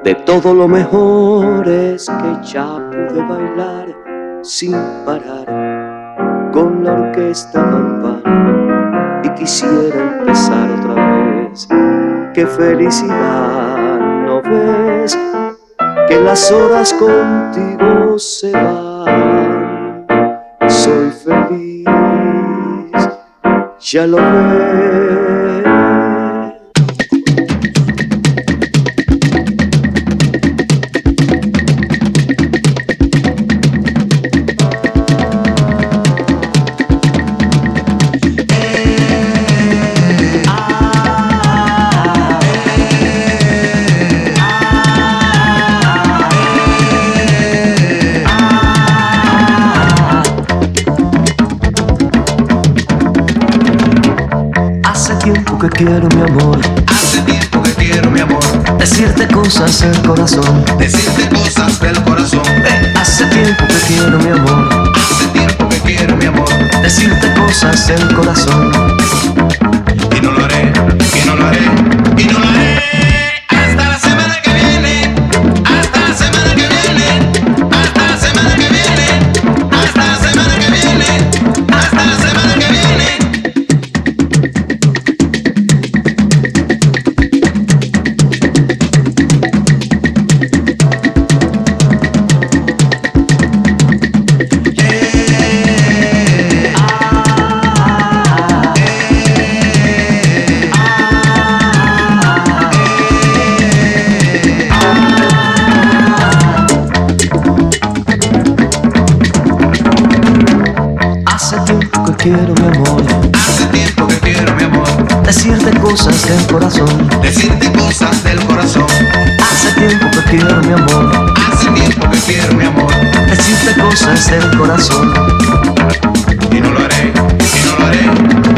De todo lo mejor es que ya pude bailar sin parar con la orquesta Bam Bam y quisiera empezar otra vez. ¡Qué felicidad! ¿No ves que las horas contigo se van? Soy feliz, ya lo ves. Que quiero mi amor, hace tiempo que quiero mi amor, decirte cosas del corazón, decirte cosas del corazón. Hace tiempo que quiero mi amor, hace tiempo que quiero mi amor, decirte cosas del corazón. Y no lo haré, y no lo haré, y no lo haré. Hasta la semana que viene, hasta la semana que viene, hasta la semana que viene, hasta la semana que viene, hasta la semana que viene. Quiero mi amor, hace tiempo que quiero mi amor, decirte cosas del corazón, decirte cosas del corazón. Hace tiempo que quiero mi amor, hace tiempo que quiero mi amor, decirte cosas del corazón. Y no lo haré, y no lo haré.